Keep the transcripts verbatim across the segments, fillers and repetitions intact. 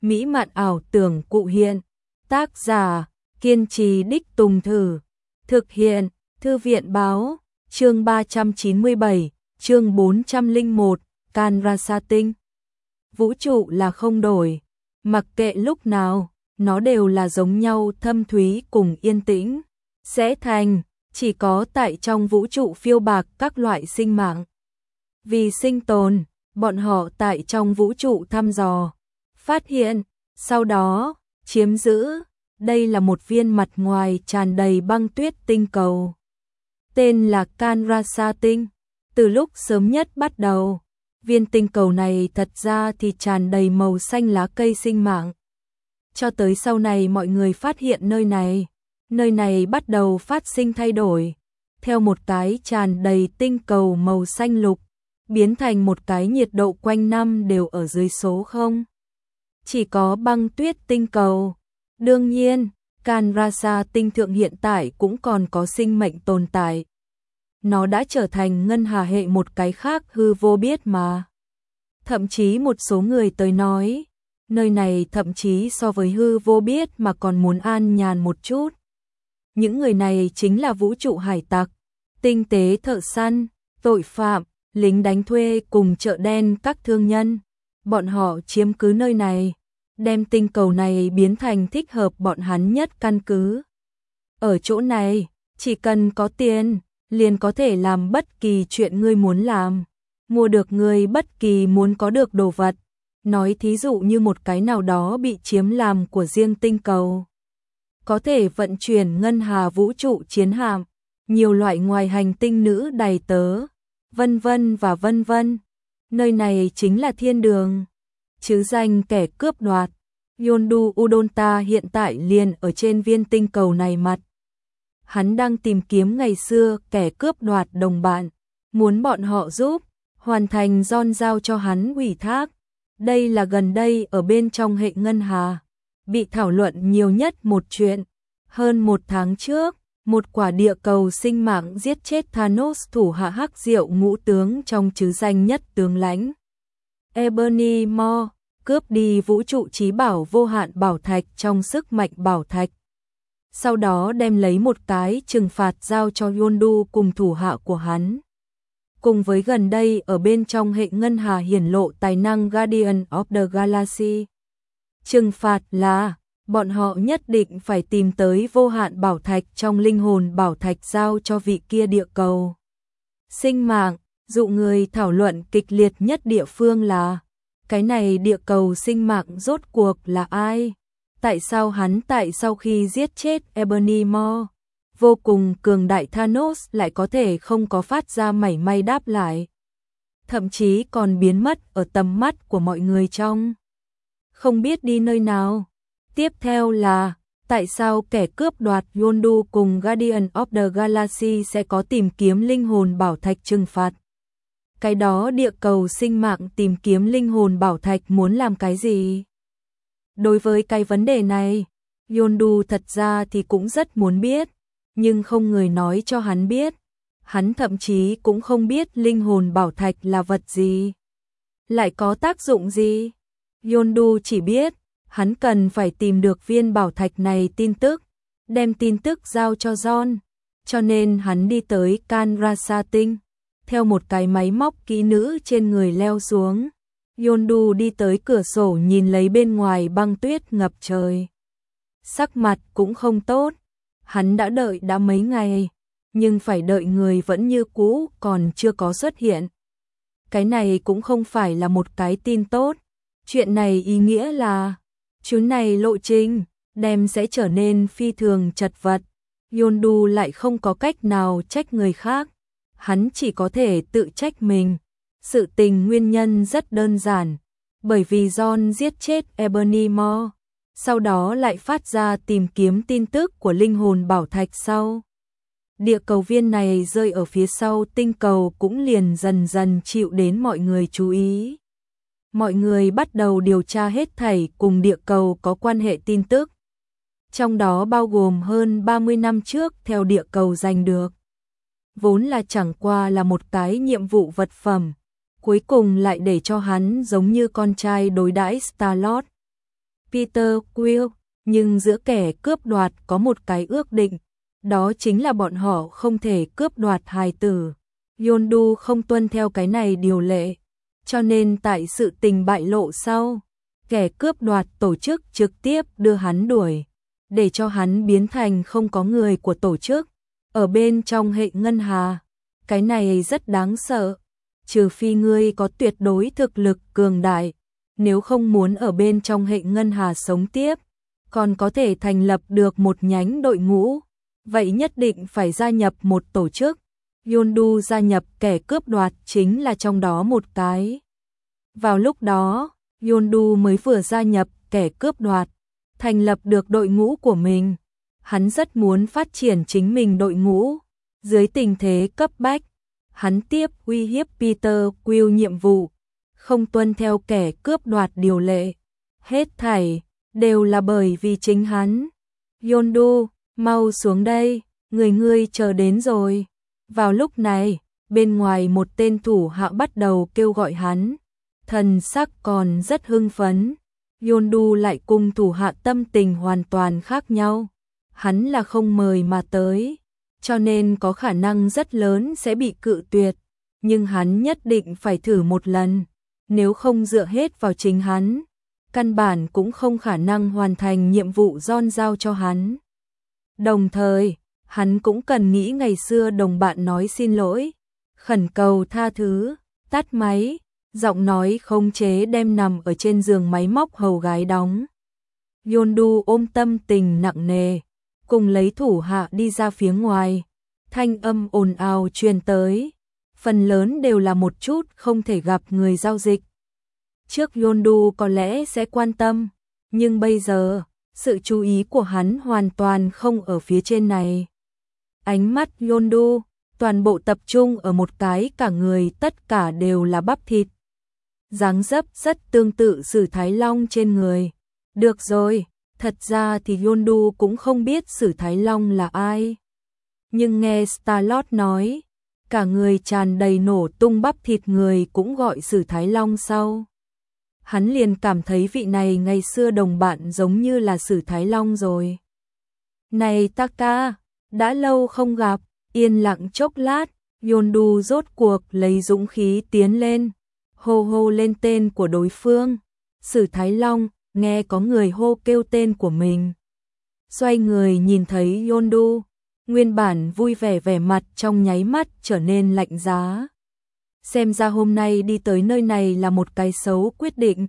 mỹ mạn ảo tưởng cụ hiện. Tác giả, kiên trì đích tùng thử. Thực hiện, Thư viện báo, chương ba trăm chín mươi bảy, chương bốn trăm lẻ một, Can Rasa Tinh. Vũ trụ là không đổi, mặc kệ lúc nào, nó đều là giống nhau thâm thúy cùng yên tĩnh. Sẽ thành, chỉ có tại trong vũ trụ phiêu bạc các loại sinh mạng. Vì sinh tồn, bọn họ tại trong vũ trụ thăm dò, phát hiện, sau đó, chiếm giữ. Đây là một viên mặt ngoài tràn đầy băng tuyết tinh cầu. Tên là Can Rasa Tinh. Từ lúc sớm nhất bắt đầu, viên tinh cầu này thật ra thì tràn đầy màu xanh lá cây sinh mạng. Cho tới sau này mọi người phát hiện nơi này, nơi này bắt đầu phát sinh thay đổi, theo một cái tràn đầy tinh cầu màu xanh lục, biến thành một cái nhiệt độ quanh năm đều ở dưới số không. Chỉ có băng tuyết tinh cầu. Đương nhiên, Can Rasa Tinh thượng hiện tại cũng còn có sinh mệnh tồn tại. Nó đã trở thành ngân hà hệ một cái khác hư vô biết mà. Thậm chí một số người tới nói, nơi này thậm chí so với hư vô biết mà còn muốn an nhàn một chút. Những người này chính là vũ trụ hải tặc, tinh tế thợ săn, tội phạm, lính đánh thuê cùng chợ đen các thương nhân. Bọn họ chiếm cứ nơi này, đem tinh cầu này biến thành thích hợp bọn hắn nhất căn cứ. Ở chỗ này, chỉ cần có tiền, liền có thể làm bất kỳ chuyện ngươi muốn làm, mua được ngươi bất kỳ muốn có được đồ vật. Nói thí dụ như một cái nào đó bị chiếm làm của riêng tinh cầu. Có thể vận chuyển ngân hà vũ trụ chiến hạm, nhiều loại ngoài hành tinh nữ đầy tớ, vân vân và vân vân. Nơi này chính là thiên đường. Chứ danh kẻ cướp đoạt, Yondu Udonta hiện tại liền ở trên viên tinh cầu này mặt. Hắn đang tìm kiếm ngày xưa kẻ cướp đoạt đồng bạn, muốn bọn họ giúp, hoàn thành John giao cho hắn ủy thác. Đây là gần đây ở bên trong hệ ngân hà, bị thảo luận nhiều nhất một chuyện. Hơn một tháng trước, một quả địa cầu sinh mạng giết chết Thanos thủ hạ hắc diệu ngũ tướng trong chứ danh nhất tướng lãnh. Ebony Maw cướp đi vũ trụ trí bảo vô hạn bảo thạch trong sức mạnh bảo thạch. Sau đó đem lấy một cái trừng phạt giao cho Yondu cùng thủ hạ của hắn. Cùng với gần đây ở bên trong hệ ngân hà hiển lộ tài năng Guardian of the Galaxy. Trừng phạt là bọn họ nhất định phải tìm tới vô hạn bảo thạch trong linh hồn bảo thạch giao cho vị kia địa cầu. Sinh mạng, dụ người thảo luận kịch liệt nhất địa phương là cái này địa cầu sinh mạng rốt cuộc là ai? Tại sao hắn tại sau khi giết chết Ebony Maw, vô cùng cường đại Thanos lại có thể không có phát ra mảy may đáp lại? Thậm chí còn biến mất ở tầm mắt của mọi người trong. Không biết đi nơi nào. Tiếp theo là, tại sao kẻ cướp đoạt Yondu cùng Guardian of the Galaxy sẽ có tìm kiếm linh hồn bảo thạch trừng phạt? Cái đó địa cầu sinh mạng tìm kiếm linh hồn bảo thạch muốn làm cái gì? Đối với cái vấn đề này, Yondu thật ra thì cũng rất muốn biết, nhưng không người nói cho hắn biết. Hắn thậm chí cũng không biết linh hồn bảo thạch là vật gì, lại có tác dụng gì. Yondu chỉ biết, hắn cần phải tìm được viên bảo thạch này tin tức, đem tin tức giao cho John, cho nên hắn đi tới Can Rasa Tinh. Theo một cái máy móc kỹ nữ trên người leo xuống, Yondu đi tới cửa sổ nhìn lấy bên ngoài băng tuyết ngập trời. Sắc mặt cũng không tốt, hắn đã đợi đã mấy ngày, nhưng phải đợi người vẫn như cũ còn chưa có xuất hiện. Cái này cũng không phải là một cái tin tốt, chuyện này ý nghĩa là, chuyến này lộ trình, đem sẽ trở nên phi thường chật vật. Yondu lại không có cách nào trách người khác. Hắn chỉ có thể tự trách mình. Sự tình nguyên nhân rất đơn giản, bởi vì John giết chết Ebony Maw, sau đó lại phát ra tìm kiếm tin tức của linh hồn bảo thạch sau. Địa cầu viên này rơi ở phía sau tinh cầu cũng liền dần dần chịu đến mọi người chú ý. Mọi người bắt đầu điều tra hết thảy cùng địa cầu có quan hệ tin tức. Trong đó bao gồm hơn ba mươi năm trước theo địa cầu giành được. Vốn là chẳng qua là một cái nhiệm vụ vật phẩm, cuối cùng lại để cho hắn giống như con trai đối đãi Star-Lord. Peter Quill, nhưng giữa kẻ cướp đoạt có một cái ước định, đó chính là bọn họ không thể cướp đoạt hài tử. Yondu không tuân theo cái này điều lệ, cho nên tại sự tình bại lộ sau, kẻ cướp đoạt tổ chức trực tiếp đưa hắn đuổi, để cho hắn biến thành không có người của tổ chức, ở bên trong hệ ngân hà. Cái này rất đáng sợ, trừ phi ngươi có tuyệt đối thực lực cường đại, nếu không muốn ở bên trong hệ ngân hà sống tiếp, còn có thể thành lập được một nhánh đội ngũ, vậy nhất định phải gia nhập một tổ chức. Yondu gia nhập kẻ cướp đoạt chính là trong đó một cái. Vào lúc đó, Yondu mới vừa gia nhập kẻ cướp đoạt, thành lập được đội ngũ của mình. Hắn rất muốn phát triển chính mình đội ngũ. Dưới tình thế cấp bách, hắn tiếp uy hiếp Peter Quill nhiệm vụ, không tuân theo kẻ cướp đoạt điều lệ. Hết thảy đều là bởi vì chính hắn. Yondu, mau xuống đây, người ngươi chờ đến rồi. Vào lúc này, bên ngoài một tên thủ hạ bắt đầu kêu gọi hắn, thần sắc còn rất hưng phấn. Yondu lại cùng thủ hạ tâm tình hoàn toàn khác nhau. Hắn là không mời mà tới, cho nên có khả năng rất lớn sẽ bị cự tuyệt, nhưng hắn nhất định phải thử một lần, nếu không dựa hết vào chính hắn, căn bản cũng không khả năng hoàn thành nhiệm vụ John giao cho hắn. Đồng thời, hắn cũng cần nghĩ ngày xưa đồng bạn nói xin lỗi, khẩn cầu tha thứ, tắt máy, giọng nói khống chế đem nằm ở trên giường máy móc hầu gái đóng. Yondu ôm tâm tình nặng nề, cùng lấy thủ hạ đi ra phía ngoài, thanh âm ồn ào truyền tới, phần lớn đều là một chút không thể gặp người giao dịch. Trước Yondu có lẽ sẽ quan tâm, nhưng bây giờ, sự chú ý của hắn hoàn toàn không ở phía trên này. Ánh mắt Yondu, toàn bộ tập trung ở một cái cả người tất cả đều là bắp thịt. Dáng dấp rất tương tự Sử Thái Long trên người. Được rồi, thật ra thì Yondu cũng không biết Sử Thái Long là ai. Nhưng nghe Star-Lord nói, cả người tràn đầy nổ tung bắp thịt người cũng gọi Sử Thái Long sau. Hắn liền cảm thấy vị này ngày xưa đồng bạn giống như là Sử Thái Long rồi. Này Taka, đã lâu không gặp, yên lặng chốc lát, Yondu rốt cuộc lấy dũng khí tiến lên, hô hô lên tên của đối phương. Sử Thái Long, nghe có người hô kêu tên của mình. Xoay người nhìn thấy Yondu, nguyên bản vui vẻ vẻ mặt trong nháy mắt trở nên lạnh giá. Xem ra hôm nay đi tới nơi này là một cái xấu quyết định.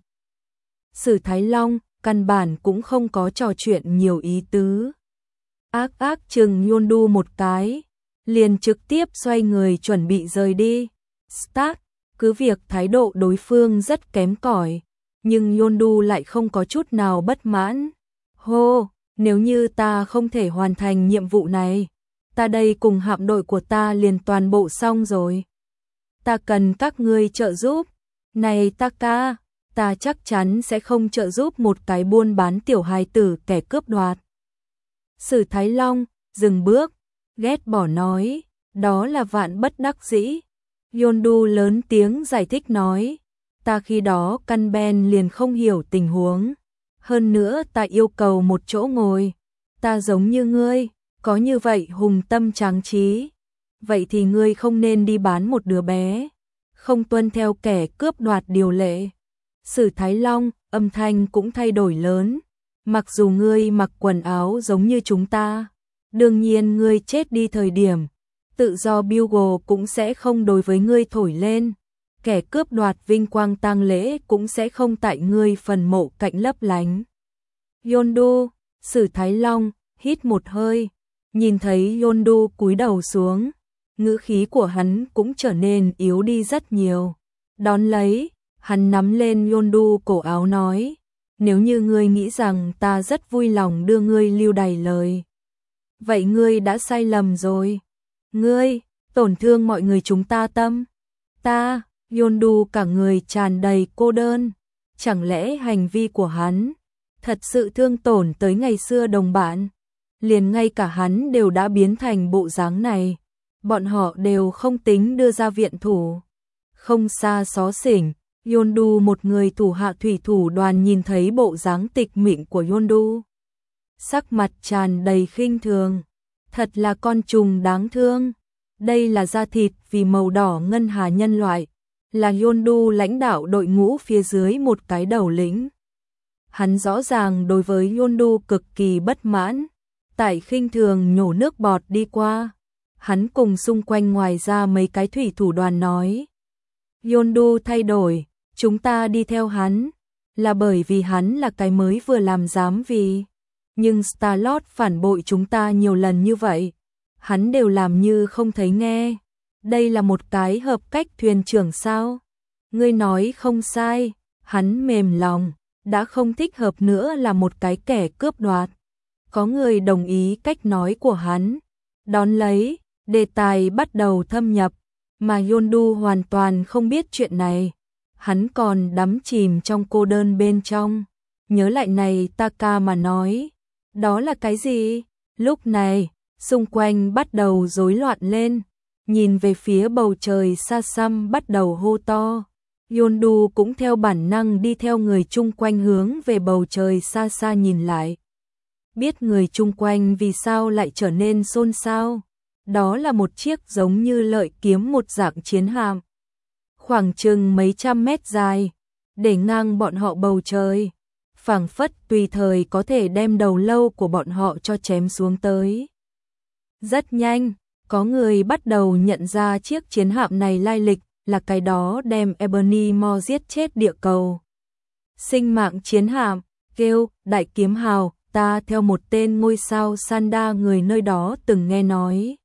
Sử Thái Long, căn bản cũng không có trò chuyện nhiều ý tứ. Ác ác chừng Yondu một cái, liền trực tiếp xoay người chuẩn bị rời đi. Stark, cứ việc thái độ đối phương rất kém cỏi, nhưng Yondu lại không có chút nào bất mãn. Hô, nếu như ta không thể hoàn thành nhiệm vụ này, ta đây cùng hạm đội của ta liền toàn bộ xong rồi. Ta cần các ngươi trợ giúp. Này Taka, ta chắc chắn sẽ không trợ giúp một cái buôn bán tiểu hài tử kẻ cướp đoạt. Sử Thái Long, dừng bước, ghét bỏ nói, đó là vạn bất đắc dĩ. Yondu lớn tiếng giải thích nói, ta khi đó căn ben liền không hiểu tình huống. Hơn nữa ta yêu cầu một chỗ ngồi, ta giống như ngươi, có như vậy hùng tâm tráng trí. Vậy thì ngươi không nên đi bán một đứa bé, không tuân theo kẻ cướp đoạt điều lệ. Sử Thái Long, âm thanh cũng thay đổi lớn. Mặc dù ngươi mặc quần áo giống như chúng ta, đương nhiên ngươi chết đi thời điểm, tự do Bugle cũng sẽ không đối với ngươi thổi lên. Kẻ cướp đoạt vinh quang tang lễ cũng sẽ không tại ngươi phần mộ cạnh lấp lánh. Yondu, Sử Thái Long, hít một hơi, nhìn thấy Yondu cúi đầu xuống, ngữ khí của hắn cũng trở nên yếu đi rất nhiều. Đón lấy, hắn nắm lên Yondu cổ áo nói, nếu như ngươi nghĩ rằng ta rất vui lòng đưa ngươi lưu đày lời, vậy ngươi đã sai lầm rồi. Ngươi, tổn thương mọi người chúng ta tâm. Ta, Yondu cả người tràn đầy cô đơn. Chẳng lẽ hành vi của hắn thật sự thương tổn tới ngày xưa đồng bạn? Liền ngay cả hắn đều đã biến thành bộ dáng này. Bọn họ đều không tính đưa ra viện thủ. Không xa xó xỉnh, Yondu, một người thủ hạ thủy thủ đoàn, nhìn thấy bộ dáng tịch mịch của Yondu, sắc mặt tràn đầy khinh thường. Thật là con trùng đáng thương. Đây là da thịt vì màu đỏ ngân hà nhân loại, là Yondu lãnh đạo đội ngũ phía dưới một cái đầu lĩnh. Hắn rõ ràng đối với Yondu cực kỳ bất mãn, tại khinh thường nhổ nước bọt đi qua. Hắn cùng xung quanh ngoài ra mấy cái thủy thủ đoàn nói: Yondu thay đổi, chúng ta đi theo hắn, là bởi vì hắn là cái mới vừa làm giám vì. Nhưng Starlord phản bội chúng ta nhiều lần như vậy, hắn đều làm như không thấy nghe. Đây là một cái hợp cách thuyền trưởng sao? Ngươi nói không sai, hắn mềm lòng, đã không thích hợp nữa là một cái kẻ cướp đoạt. Có người đồng ý cách nói của hắn. Đón lấy, đề tài bắt đầu thâm nhập, mà Yondu hoàn toàn không biết chuyện này. Hắn còn đắm chìm trong cô đơn bên trong. Nhớ lại này Taka mà nói, đó là cái gì? Lúc này, xung quanh bắt đầu rối loạn lên, nhìn về phía bầu trời xa xăm bắt đầu hô to. Yondu cũng theo bản năng đi theo người chung quanh hướng về bầu trời xa xa nhìn lại. Biết người chung quanh vì sao lại trở nên xôn xao. Đó là một chiếc giống như lợi kiếm một dạng chiến hạm, khoảng chừng mấy trăm mét dài, để ngang bọn họ bầu trời, phảng phất tùy thời có thể đem đầu lâu của bọn họ cho chém xuống tới. Rất nhanh, có người bắt đầu nhận ra chiếc chiến hạm này lai lịch là cái đó đem Ebony Maw giết chết địa cầu. Sinh mạng chiến hạm, kêu đại kiếm hào, ta theo một tên ngôi sao Sanda người nơi đó từng nghe nói.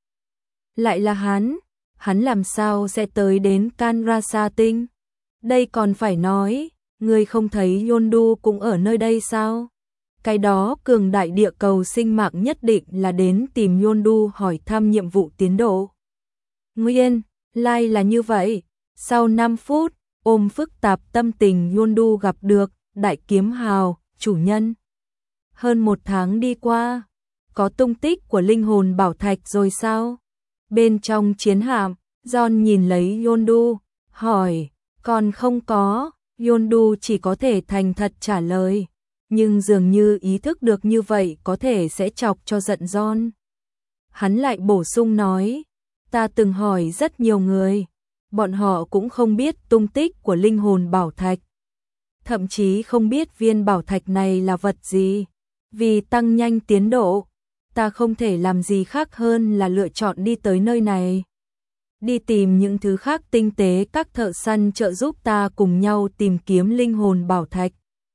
Lại là hắn, hắn làm sao sẽ tới đến Kanrasa tinh? Đây còn phải nói, người không thấy Yondu cũng ở nơi đây sao? Cái đó cường đại địa cầu sinh mạng nhất định là đến tìm Yondu hỏi thăm nhiệm vụ tiến độ. Nguyên, lai là như vậy. Sau năm phút, ôm phức tạp tâm tình Yondu gặp được đại kiếm hào, chủ nhân. Hơn một tháng đi qua, có tung tích của linh hồn bảo thạch rồi sao? Bên trong chiến hạm, John nhìn lấy Yondu, hỏi, còn không có. Yondu chỉ có thể thành thật trả lời, nhưng dường như ý thức được như vậy có thể sẽ chọc cho giận John. Hắn lại bổ sung nói, ta từng hỏi rất nhiều người, bọn họ cũng không biết tung tích của linh hồn bảo thạch. Thậm chí không biết viên bảo thạch này là vật gì. Vì tăng nhanh tiến độ, ta không thể làm gì khác hơn là lựa chọn đi tới nơi này. Đi tìm những thứ khác tinh tế, các thợ săn trợ giúp ta cùng nhau tìm kiếm linh hồn bảo thạch.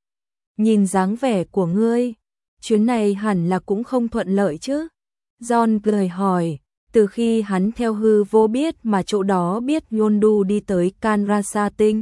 Nhìn dáng vẻ của ngươi, chuyến này hẳn là cũng không thuận lợi chứ? John cười hỏi, từ khi hắn theo hư vô biết mà chỗ đó biết Yondu đi tới Kanrasa tinh.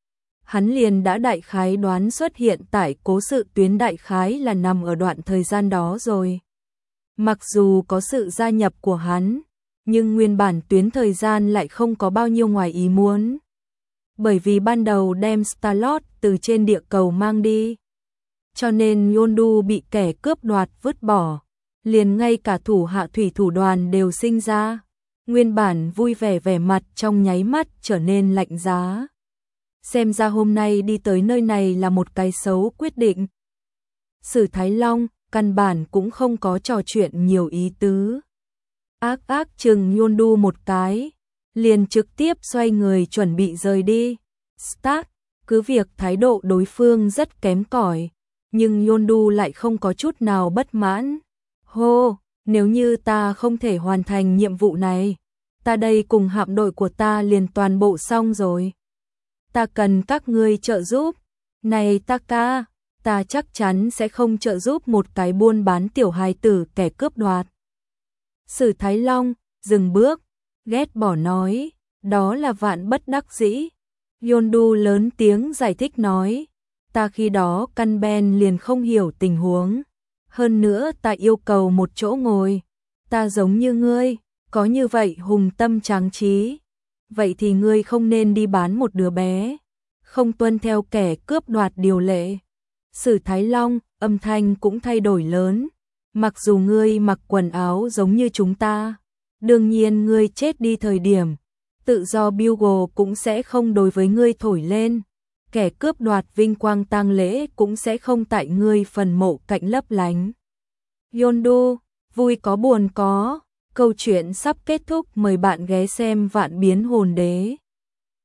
Hắn liền đã đại khái đoán xuất hiện tại cố sự tuyến đại khái là nằm ở đoạn thời gian đó rồi. Mặc dù có sự gia nhập của hắn, nhưng nguyên bản tuyến thời gian lại không có bao nhiêu ngoài ý muốn. Bởi vì ban đầu đem Starlord từ trên địa cầu mang đi, cho nên Yondu bị kẻ cướp đoạt vứt bỏ, liền ngay cả thủ hạ thủy thủ đoàn đều sinh ra. Nguyên bản vui vẻ vẻ mặt trong nháy mắt trở nên lạnh giá. Xem ra hôm nay đi tới nơi này là một cái xấu quyết định. Sử Thái Long căn bản cũng không có trò chuyện nhiều ý tứ. Ác ác chừng Yondu một cái, liền trực tiếp xoay người chuẩn bị rời đi. Start, cứ việc thái độ đối phương rất kém cỏi, nhưng Yondu lại không có chút nào bất mãn. Hô, nếu như ta không thể hoàn thành nhiệm vụ này, ta đây cùng hạm đội của ta liền toàn bộ xong rồi. Ta cần các ngươi trợ giúp. Này Taka, ta chắc chắn sẽ không trợ giúp một cái buôn bán tiểu hài tử kẻ cướp đoạt. Sử Thái Long dừng bước, ghét bỏ nói, đó là vạn bất đắc dĩ. Yondu lớn tiếng giải thích nói, ta khi đó căn ben liền không hiểu tình huống. Hơn nữa ta yêu cầu một chỗ ngồi. Ta giống như ngươi, có như vậy hùng tâm tráng trí. Vậy thì ngươi không nên đi bán một đứa bé, không tuân theo kẻ cướp đoạt điều lệ. Sử Thái Long, âm thanh cũng thay đổi lớn. Mặc dù ngươi mặc quần áo giống như chúng ta, đương nhiên ngươi chết đi thời điểm, tự do Bugle cũng sẽ không đối với ngươi thổi lên. kẻ cướp đoạt vinh quang tang lễ cũng sẽ không tại ngươi phần mộ cạnh lấp lánh. Yondu, vui có buồn có, câu chuyện sắp kết thúc, mời bạn ghé xem Vạn Biến Hồn Đế.